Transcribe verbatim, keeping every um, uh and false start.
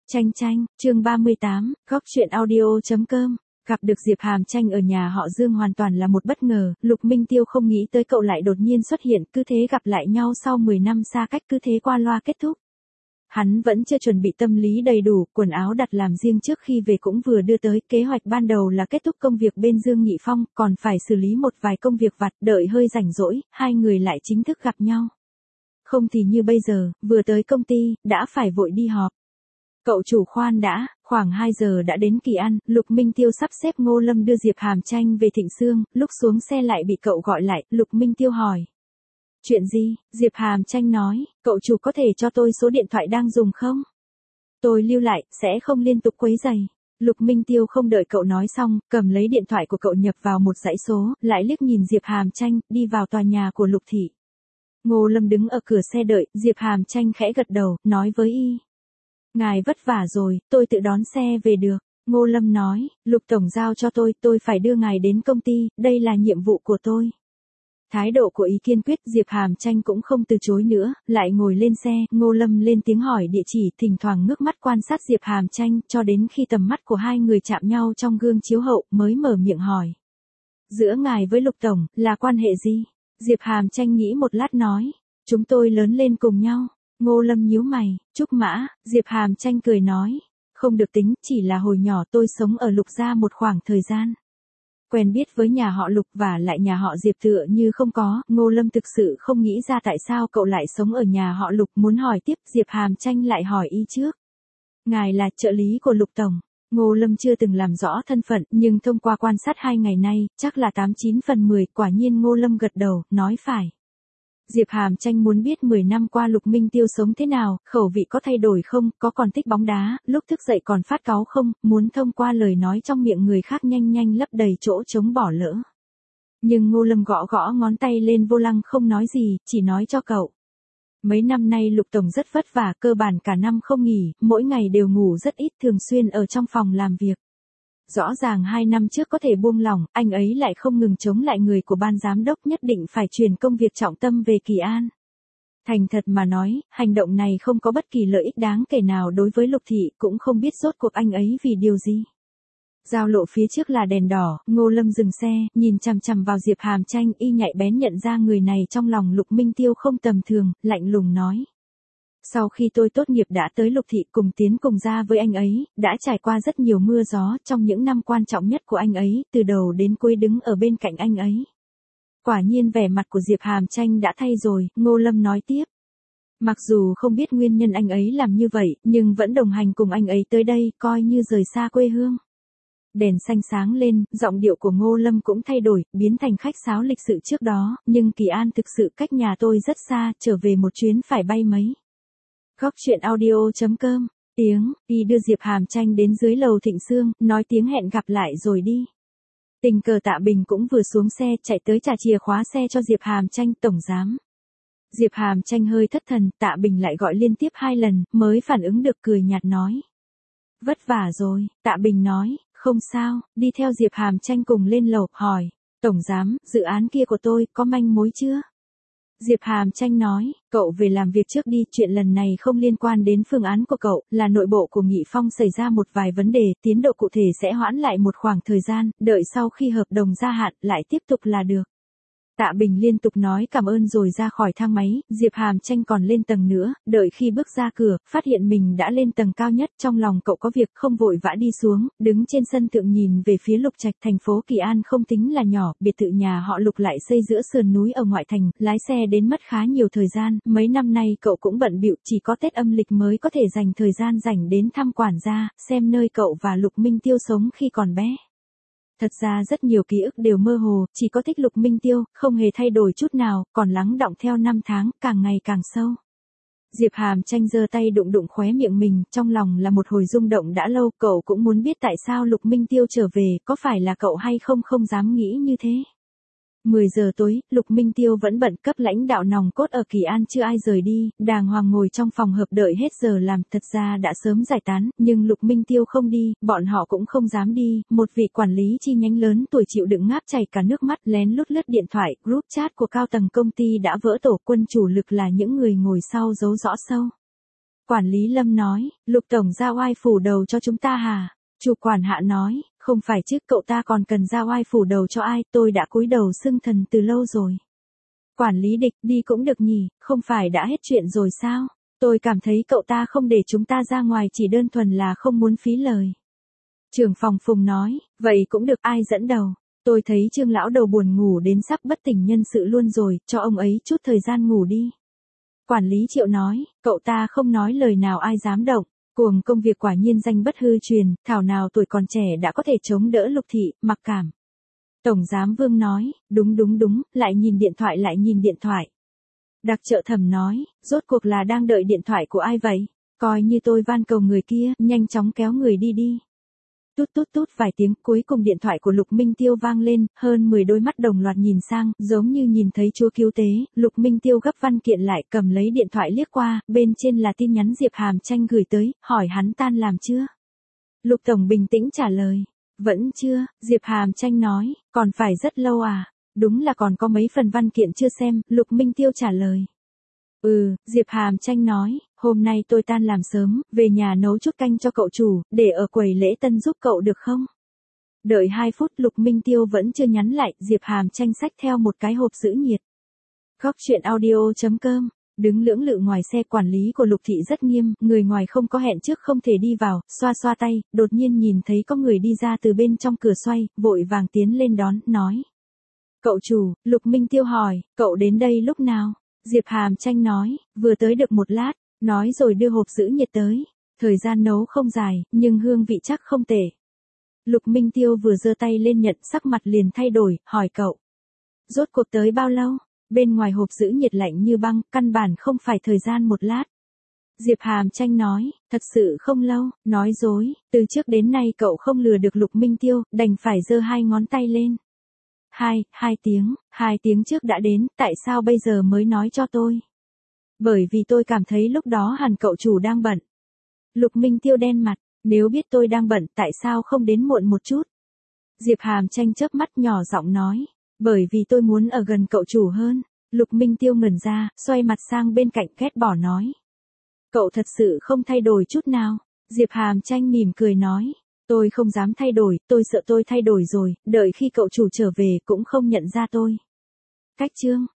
Tranh tranh, chương ba mươi tám, góc chuyện audio.com. Gặp được Diệp Hàm Tranh ở nhà họ Dương hoàn toàn là một bất ngờ, Lục Minh Tiêu không nghĩ tới cậu lại đột nhiên xuất hiện, cứ thế gặp lại nhau sau mười năm xa cách cứ thế qua loa kết thúc. Hắn vẫn chưa chuẩn bị tâm lý đầy đủ, quần áo đặt làm riêng trước khi về cũng vừa đưa tới, kế hoạch ban đầu là kết thúc công việc bên Dương Nghị Phong, còn phải xử lý một vài công việc vặt, đợi hơi rảnh rỗi, hai người lại chính thức gặp nhau. Không thì như bây giờ, vừa tới công ty, đã phải vội đi họp. Cậu chủ khoan đã, khoảng hai giờ đã đến kỳ ăn, Lục Minh Tiêu sắp xếp Ngô Lâm đưa Diệp Hàm Tranh về Thịnh Xương, lúc xuống xe lại bị cậu gọi lại, Lục Minh Tiêu hỏi. Chuyện gì? Diệp Hàm Tranh nói, cậu chủ có thể cho tôi số điện thoại đang dùng không? Tôi lưu lại, sẽ không liên tục quấy rầy. Lục Minh Tiêu không đợi cậu nói xong, cầm lấy điện thoại của cậu nhập vào một dãy số, lại liếc nhìn Diệp Hàm Tranh, đi vào tòa nhà của Lục Thị. Ngô Lâm đứng ở cửa xe đợi, Diệp Hàm Tranh khẽ gật đầu, nói với y. Ngài vất vả rồi, tôi tự đón xe về được. Ngô Lâm nói, Lục Tổng giao cho tôi, tôi phải đưa ngài đến công ty, đây là nhiệm vụ của tôi. Thái độ của ý kiên quyết, Diệp Hàm Tranh cũng không từ chối nữa, lại ngồi lên xe, Ngô Lâm lên tiếng hỏi địa chỉ, thỉnh thoảng ngước mắt quan sát Diệp Hàm Tranh, cho đến khi tầm mắt của hai người chạm nhau trong gương chiếu hậu, mới mở miệng hỏi. Giữa ngài với Lục Tổng, là quan hệ gì? Diệp Hàm Tranh nghĩ một lát nói, chúng tôi lớn lên cùng nhau. Ngô Lâm nhíu mày, Trúc Mã, Diệp Hàm Tranh cười nói, không được tính, chỉ là hồi nhỏ tôi sống ở Lục gia một khoảng thời gian. Quen biết với nhà họ Lục và lại nhà họ Diệp tựa như không có, Ngô Lâm thực sự không nghĩ ra tại sao cậu lại sống ở nhà họ Lục, muốn hỏi tiếp, Diệp Hàm Tranh lại hỏi y trước. Ngài là trợ lý của Lục Tổng. Ngô Lâm chưa từng làm rõ thân phận, nhưng thông qua quan sát hai ngày nay, chắc là tám chín phần mười, quả nhiên Ngô Lâm gật đầu, nói phải. Diệp Hàm Tranh muốn biết mười năm qua Lục Minh Tiêu sống thế nào, khẩu vị có thay đổi không, có còn thích bóng đá, lúc thức dậy còn phát cáu không, muốn thông qua lời nói trong miệng người khác nhanh nhanh lấp đầy chỗ trống bỏ lỡ. Nhưng Ngô Lâm gõ gõ ngón tay lên vô lăng không nói gì, chỉ nói cho cậu. Mấy năm nay Lục Tổng rất vất vả, cơ bản cả năm không nghỉ, mỗi ngày đều ngủ rất ít, thường xuyên ở trong phòng làm việc. Rõ ràng hai năm trước có thể buông lỏng, anh ấy lại không ngừng chống lại người của ban giám đốc, nhất định phải truyền công việc trọng tâm về Kỳ An. Thành thật mà nói, hành động này không có bất kỳ lợi ích đáng kể nào đối với Lục Thị, cũng không biết rốt cuộc anh ấy vì điều gì. Giao lộ phía trước là đèn đỏ, Ngô Lâm dừng xe, nhìn chằm chằm vào Diệp Hàm Tranh, y nhạy bén nhận ra người này trong lòng Lục Minh Tiêu không tầm thường, lạnh lùng nói. Sau khi tôi tốt nghiệp đã tới Lục Thị cùng tiến cùng ra với anh ấy, đã trải qua rất nhiều mưa gió trong những năm quan trọng nhất của anh ấy, từ đầu đến cuối đứng ở bên cạnh anh ấy. Quả nhiên vẻ mặt của Diệp Hàm Tranh đã thay rồi, Ngô Lâm nói tiếp. Mặc dù không biết nguyên nhân anh ấy làm như vậy, nhưng vẫn đồng hành cùng anh ấy tới đây, coi như rời xa quê hương. Đèn xanh sáng lên, giọng điệu của Ngô Lâm cũng thay đổi, biến thành khách sáo lịch sự trước đó, nhưng Kỳ An thực sự cách nhà tôi rất xa, trở về một chuyến phải bay mấy. Góc chuyện audio.com, tiếng, y đưa Diệp Hàm Tranh đến dưới lầu Thịnh Xương, nói tiếng hẹn gặp lại rồi đi. Tình cờ Tạ Bình cũng vừa xuống xe, chạy tới trả chìa khóa xe cho Diệp Hàm Tranh, tổng giám. Diệp Hàm Tranh hơi thất thần, Tạ Bình lại gọi liên tiếp hai lần, mới phản ứng được, cười nhạt nói. Vất vả rồi, Tạ Bình nói, không sao, đi theo Diệp Hàm Tranh cùng lên lầu, hỏi, tổng giám, dự án kia của tôi, có manh mối chưa? Diệp Hàm Tranh nói, cậu về làm việc trước đi, chuyện lần này không liên quan đến phương án của cậu, là nội bộ của Nghị Phong xảy ra một vài vấn đề, tiến độ cụ thể sẽ hoãn lại một khoảng thời gian, đợi sau khi hợp đồng gia hạn, lại tiếp tục là được. Tạ Bình liên tục nói cảm ơn rồi ra khỏi thang máy, Diệp Hàm Tranh còn lên tầng nữa, đợi khi bước ra cửa, phát hiện mình đã lên tầng cao nhất, trong lòng cậu có việc không vội vã đi xuống, đứng trên sân thượng nhìn về phía Lục Trạch, thành phố Kỳ An không tính là nhỏ, biệt thự nhà họ Lục lại xây giữa sườn núi ở ngoại thành, lái xe đến mất khá nhiều thời gian, mấy năm nay cậu cũng bận bịu, chỉ có Tết âm lịch mới có thể dành thời gian rảnh đến thăm quản gia, xem nơi cậu và Lục Minh Tiêu sống khi còn bé. Thật ra rất nhiều ký ức đều mơ hồ, chỉ có thích Lục Minh Tiêu, không hề thay đổi chút nào, còn lắng đọng theo năm tháng, càng ngày càng sâu. Diệp Hàm Tranh giơ tay đụng đụng khóe miệng mình, trong lòng là một hồi rung động đã lâu, cậu cũng muốn biết tại sao Lục Minh Tiêu trở về, có phải là cậu hay không không dám nghĩ như thế. mười giờ tối, Lục Minh Tiêu vẫn bận, cấp lãnh đạo nòng cốt ở Kỳ An chưa ai rời đi, đàng hoàng ngồi trong phòng họp đợi hết giờ làm, thật ra đã sớm giải tán, nhưng Lục Minh Tiêu không đi, bọn họ cũng không dám đi, một vị quản lý chi nhánh lớn tuổi chịu đựng ngáp chảy cả nước mắt, lén lút lướt điện thoại, group chat của cao tầng công ty đã vỡ tổ, quân chủ lực là những người ngồi sau giấu rõ sâu. Quản lý Lâm nói, Lục Tổng ra oai phủ đầu cho chúng ta hả? Chủ quản hạ nói, không phải chứ, cậu ta còn cần ra oai phủ đầu cho ai, tôi đã cúi đầu xưng thần từ lâu rồi. Quản lý Địch, đi cũng được nhỉ, không phải đã hết chuyện rồi sao? Tôi cảm thấy cậu ta không để chúng ta ra ngoài chỉ đơn thuần là không muốn phí lời. Trưởng phòng Phùng nói, vậy cũng được, ai dẫn đầu? Tôi thấy Trương lão đầu buồn ngủ đến sắp bất tỉnh nhân sự luôn rồi, cho ông ấy chút thời gian ngủ đi. Quản lý Triệu nói, cậu ta không nói lời nào ai dám động, cuồng công việc quả nhiên danh bất hư truyền, thảo nào tuổi còn trẻ đã có thể chống đỡ Lục thị, mặc cảm. Tổng giám Vương nói, đúng đúng đúng, lại nhìn điện thoại lại nhìn điện thoại. Đặc trợ Thẩm nói, rốt cuộc là đang đợi điện thoại của ai vậy? Coi như tôi van cầu người kia, nhanh chóng kéo người đi đi. Tút tút tút vài tiếng, cuối cùng điện thoại của Lục Minh Tiêu vang lên, hơn mười đôi mắt đồng loạt nhìn sang, giống như nhìn thấy Chúa cứu tế. Lục Minh Tiêu gấp văn kiện lại, cầm lấy điện thoại liếc qua, bên trên là tin nhắn Diệp Hàm Tranh gửi tới, hỏi hắn tan làm chưa? Lục Tổng bình tĩnh trả lời, vẫn chưa. Diệp Hàm Tranh nói, còn phải rất lâu à? Đúng là còn có mấy phần văn kiện chưa xem. Lục Minh Tiêu trả lời. Ừ, Diệp Hàm Tranh nói, hôm nay tôi tan làm sớm, về nhà nấu chút canh cho cậu chủ, để ở quầy lễ tân giúp cậu được không? Đợi hai phút, Lục Minh Tiêu vẫn chưa nhắn lại, Diệp Hàm Tranh xách theo một cái hộp giữ nhiệt. Góc chuyện audio chấm com, đứng lưỡng lự ngoài xe. Quản lý của Lục thị rất nghiêm, người ngoài không có hẹn trước không thể đi vào, xoa xoa tay, đột nhiên nhìn thấy có người đi ra từ bên trong cửa xoay, vội vàng tiến lên đón, nói. Cậu chủ, Lục Minh Tiêu hỏi, cậu đến đây lúc nào? Diệp Hàm Tranh nói, vừa tới được một lát, nói rồi đưa hộp giữ nhiệt tới. Thời gian nấu không dài, nhưng hương vị chắc không tệ. Lục Minh Tiêu vừa giơ tay lên nhận, sắc mặt liền thay đổi, hỏi cậu. Rốt cuộc tới bao lâu? Bên ngoài hộp giữ nhiệt lạnh như băng, căn bản không phải thời gian một lát. Diệp Hàm Tranh nói, thật sự không lâu, nói dối, từ trước đến nay cậu không lừa được Lục Minh Tiêu, đành phải giơ hai ngón tay lên. Hai, hai tiếng, hai tiếng trước đã đến, tại sao bây giờ mới nói cho tôi? Bởi vì tôi cảm thấy lúc đó hẳn cậu chủ đang bận. Lục Minh Tiêu đen mặt, nếu biết tôi đang bận tại sao không đến muộn một chút? Diệp Hàm Tranh chớp mắt nhỏ giọng nói, bởi vì tôi muốn ở gần cậu chủ hơn. Lục Minh Tiêu ngẩn ra, xoay mặt sang bên cạnh ghét bỏ nói. Cậu thật sự không thay đổi chút nào. Diệp Hàm Tranh mỉm cười nói. Tôi không dám thay đổi, tôi sợ tôi thay đổi rồi, đợi khi cậu chủ trở về cũng không nhận ra tôi. Cách chương.